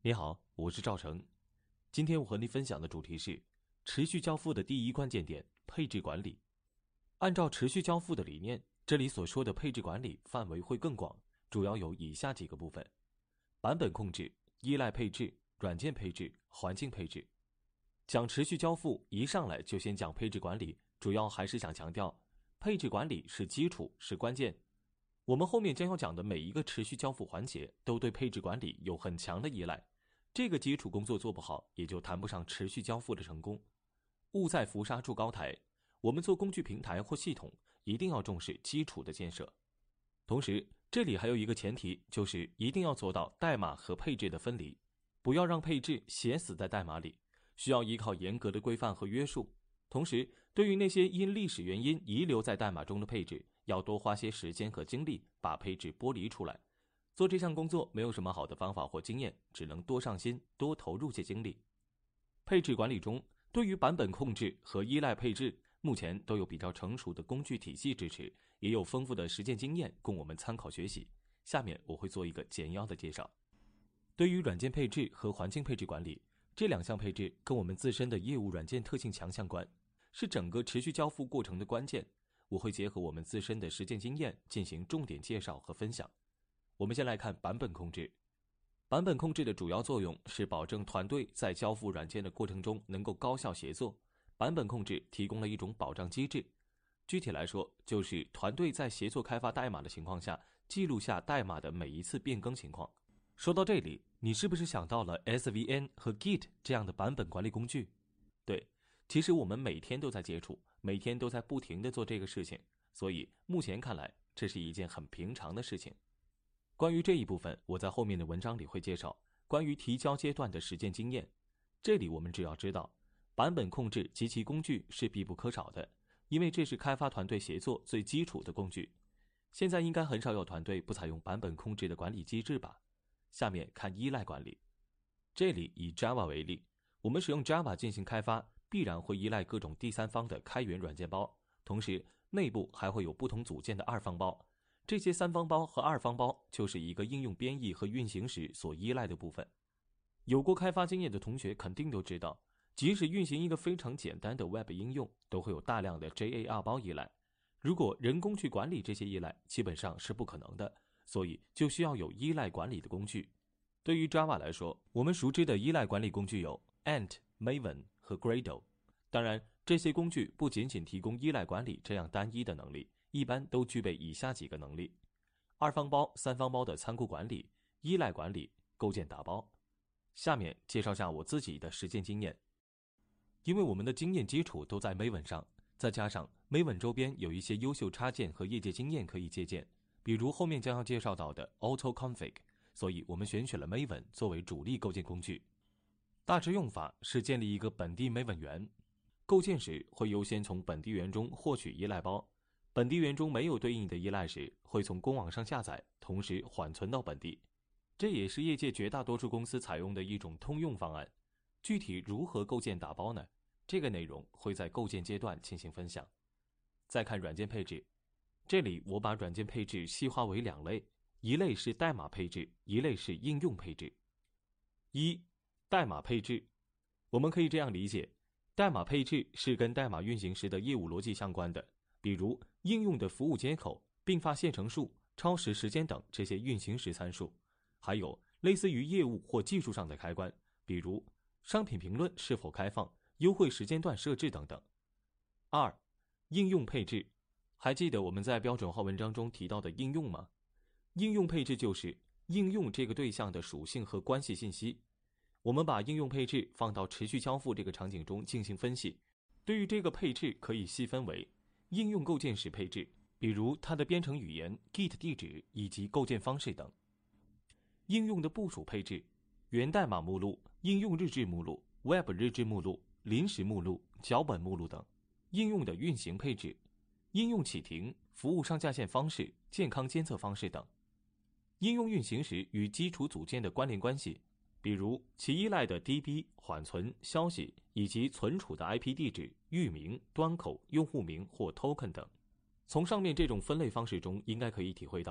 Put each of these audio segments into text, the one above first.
你好，我是赵成。今天我和您分享的主题是持续交付的第一关键点：配置管理。按照持续交付的理念，这里所说的配置管理范围会更广，主要有以下几个部分：版本控制、依赖配置、软件配置、环境配置。讲持续交付，一上来就先讲配置管理，主要还是想强调，配置管理是基础，是关键。我们后面将要讲的每一个持续交付环节，都对配置管理有很强的依赖。这个基础工作做不好，也就谈不上持续交付的成功。勿在浮沙筑高台，我们做工具平台或系统，一定要重视基础的建设。同时，这里还有一个前提，就是一定要做到代码和配置的分离，不要让配置写死在代码里，需要依靠严格的规范和约束。同时，对于那些因历史原因遗留在代码中的配置，要多花些时间和精力把配置剥离出来。做这项工作没有什么好的方法或经验，只能多上心，多投入些精力。配置管理中，对于版本控制和依赖配置，目前都有比较成熟的工具体系支持，也有丰富的实践经验供我们参考学习。下面我会做一个简要的介绍。对于软件配置和环境配置管理，这两项配置跟我们自身的业务软件特性强相关，是整个持续交付过程的关键。我会结合我们自身的实践经验进行重点介绍和分享。我们先来看版本控制。版本控制的主要作用是保证团队在交付软件的过程中能够高效协作。版本控制提供了一种保障机制，具体来说，就是团队在协作开发代码的情况下，记录下代码的每一次变更情况。说到这里，你是不是想到了 SVN 和 Git 这样的版本管理工具？对，其实我们每天都在接触，每天都在不停地做这个事情，所以目前看来，这是一件很平常的事情。关于这一部分，我在后面的文章里会介绍关于提交阶段的实践经验。这里我们只要知道，版本控制及其工具是必不可少的，因为这是开发团队协作最基础的工具。现在应该很少有团队不采用版本控制的管理机制吧？下面看依赖管理。这里以 Java 为例，我们使用 Java 进行开发，必然会依赖各种第三方的开源软件包，同时内部还会有不同组件的二方包。这些三方包和二方包就是一个应用编译和运行时所依赖的部分。有过开发经验的同学肯定都知道，即使运行一个非常简单的 Web 应用，都会有大量的 JAR 包依赖。如果人工去管理这些依赖，基本上是不可能的，所以就需要有依赖管理的工具。对于 Java 来说，我们熟知的依赖管理工具有 Ant、Maven 和 Gradle。当然，这些工具不仅仅提供依赖管理这样单一的能力，一般都具备以下几个能力：二方包、三方包的仓库管理、依赖管理、构建打包。下面介绍下我自己的实践经验。因为我们的经验基础都在 Maven 上，再加上 Maven 周边有一些优秀插件和业界经验可以借鉴，比如后面将要介绍到的 AutoConfig， 所以我们选取了 Maven 作为主力构建工具。大致用法是建立一个本地 Maven 源，构建时会优先从本地源中获取依赖包，本地源中没有对应的依赖时，会从公网上下载，同时缓存到本地。这也是业界绝大多数公司采用的一种通用方案。具体如何构建打包呢？这个内容会在构建阶段进行分享。再看软件配置，这里我把软件配置细化为两类，一类是代码配置，一类是应用配置。一、代码配置。我们可以这样理解，代码配置是跟代码运行时的业务逻辑相关的，比如应用的服务接口、并发线程数、超时时间等这些运行时参数，还有类似于业务或技术上的开关，比如商品评论是否开放、优惠时间段设置等等。二、应用配置。还记得我们在标准化文章中提到的应用吗？应用配置就是应用这个对象的属性和关系信息。我们把应用配置放到持续交付这个场景中进行分析，对于这个配置可以细分为应用构建时配置，比如它的编程语言、Git 地址以及构建方式等；应用的部署配置，源代码目录、应用日志目录、Web 日志目录、临时目录、脚本目录等；应用的运行配置，应用启停、服务上架线方式、健康监测方式等；应用运行时与基础组件的关联关系，比如其依赖的 DB、缓存、消息以及存储的 IP 地址、域名、端口、用户名或 token 等。从上面这种分类方式中应该可以体会到，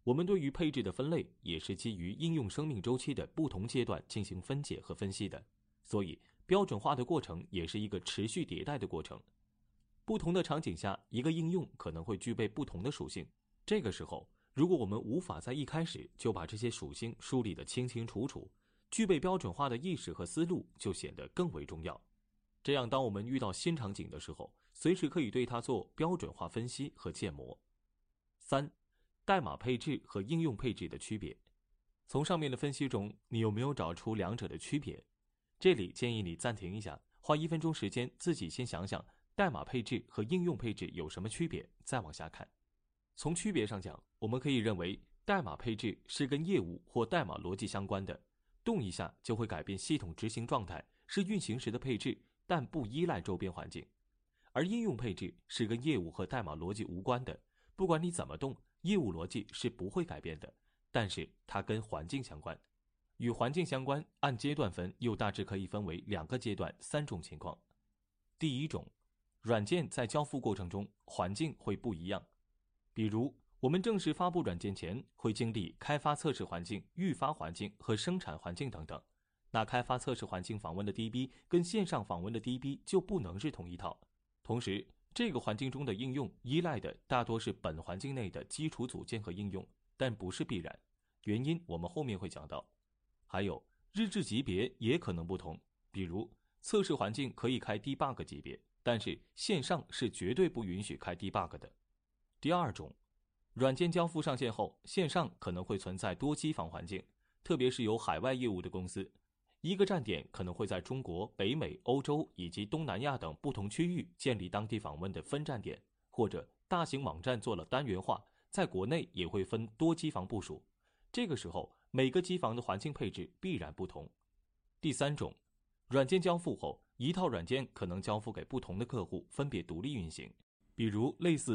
我们对于配置的分类也是基于应用生命周期的不同阶段进行分解和分析的，所以标准化的过程也是一个持续迭代的过程。不同的场景下，一个应用可能会具备不同的属性。这个时候，如果我们无法在一开始就把这些属性梳理得清清楚楚，具备标准化的意识和思路就显得更为重要。这样，当我们遇到新场景的时候，随时可以对它做标准化分析和建模。3、代码配置和应用配置的区别。从上面的分析中，你有没有找出两者的区别？这里建议你暂停一下，花1分钟时间自己先想想代码配置和应用配置有什么区别，再往下看。从区别上讲，我们可以认为代码配置是跟业务或代码逻辑相关的，动一下就会改变系统执行状态，是运行时的配置，但不依赖周边环境。而应用配置是跟业务和代码逻辑无关的，不管你怎么动，业务逻辑是不会改变的，但是它跟环境相关。与环境相关，按阶段分又大致可以分为2个阶段3种情况。第一种，软件在交付过程中环境会不一样。比如我们正式发布软件前会经历开发测试环境、预发环境和生产环境等等，那开发测试环境访问的 DB 跟线上访问的 DB 就不能是同一套。同时，这个环境中的应用依赖的大多是本环境内的基础组件和应用，但不是必然，原因我们后面会讲到。还有日志级别也可能不同，比如测试环境可以开 debug 级别，但是线上是绝对不允许开 debug 的。第二种，软件交付上线后，线上可能会存在多机房环境，特别是有海外业务的公司，一个站点可能会在中国、北美、欧洲以及东南亚等不同区域建立当地访问的分站点，或者大型网站做了单元化，在国内也会分多机房部署。这个时候，每个机房的环境配置必然不同。第三种，软件交付后，一套软件可能交付给不同的客户，分别独立运行。比如类似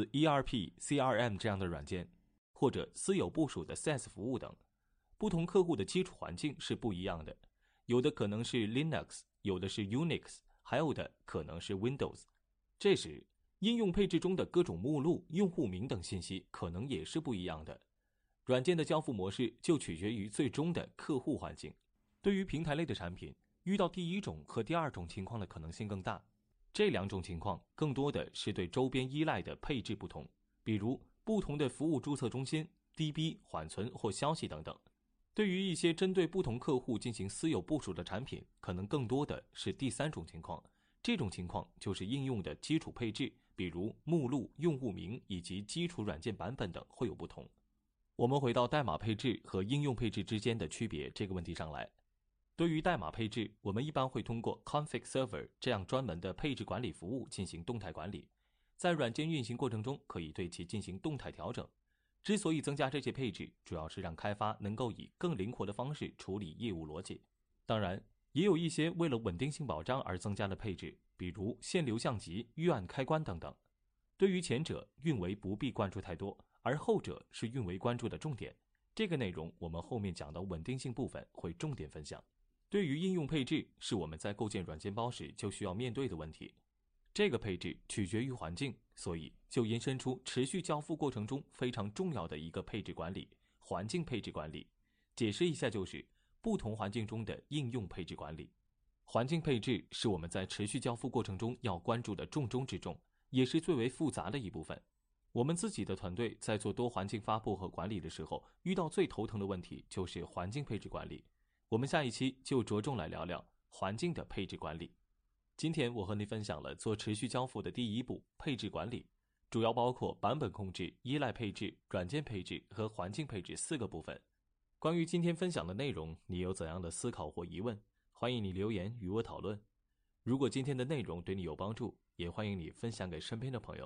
ERP、CRM 这样的软件，或者私有部署的 SaaS 服务等，不同客户的基础环境是不一样的，有的可能是 Linux， 有的是 Unix， 还有的可能是 Windows。这时，应用配置中的各种目录、用户名等信息可能也是不一样的。软件的交付模式就取决于最终的客户环境。对于平台类的产品，遇到第一种和第二种情况的可能性更大。这2种情况更多的是对周边依赖的配置不同，比如不同的服务注册中心、DB、缓存或消息等等。对于一些针对不同客户进行私有部署的产品，可能更多的是第3种情况。这种情况就是应用的基础配置，比如目录、用户名以及基础软件版本等会有不同。我们回到代码配置和应用配置之间的区别这个问题上来。对于代码配置，我们一般会通过 Config Server 这样专门的配置管理服务进行动态管理，在软件运行过程中可以对其进行动态调整。之所以增加这些配置，主要是让开发能够以更灵活的方式处理业务逻辑。当然，也有一些为了稳定性保障而增加的配置，比如限流相机、预按开关等等。对于前者，运维不必关注太多，而后者是运维关注的重点。这个内容我们后面讲到稳定性部分会重点分享。对于应用配置，是我们在构建软件包时就需要面对的问题。这个配置取决于环境，所以就延伸出持续交付过程中非常重要的一个配置管理——环境配置管理。解释一下，就是不同环境中的应用配置管理。环境配置是我们在持续交付过程中要关注的重中之重，也是最为复杂的一部分。我们自己的团队在做多环境发布和管理的时候，遇到最头疼的问题就是环境配置管理。我们下一期就着重来聊聊环境的配置管理。今天我和你分享了做持续交付的第一步配置管理，主要包括版本控制、依赖配置、软件配置和环境配置4个部分。关于今天分享的内容，你有怎样的思考或疑问？欢迎你留言与我讨论。如果今天的内容对你有帮助，也欢迎你分享给身边的朋友。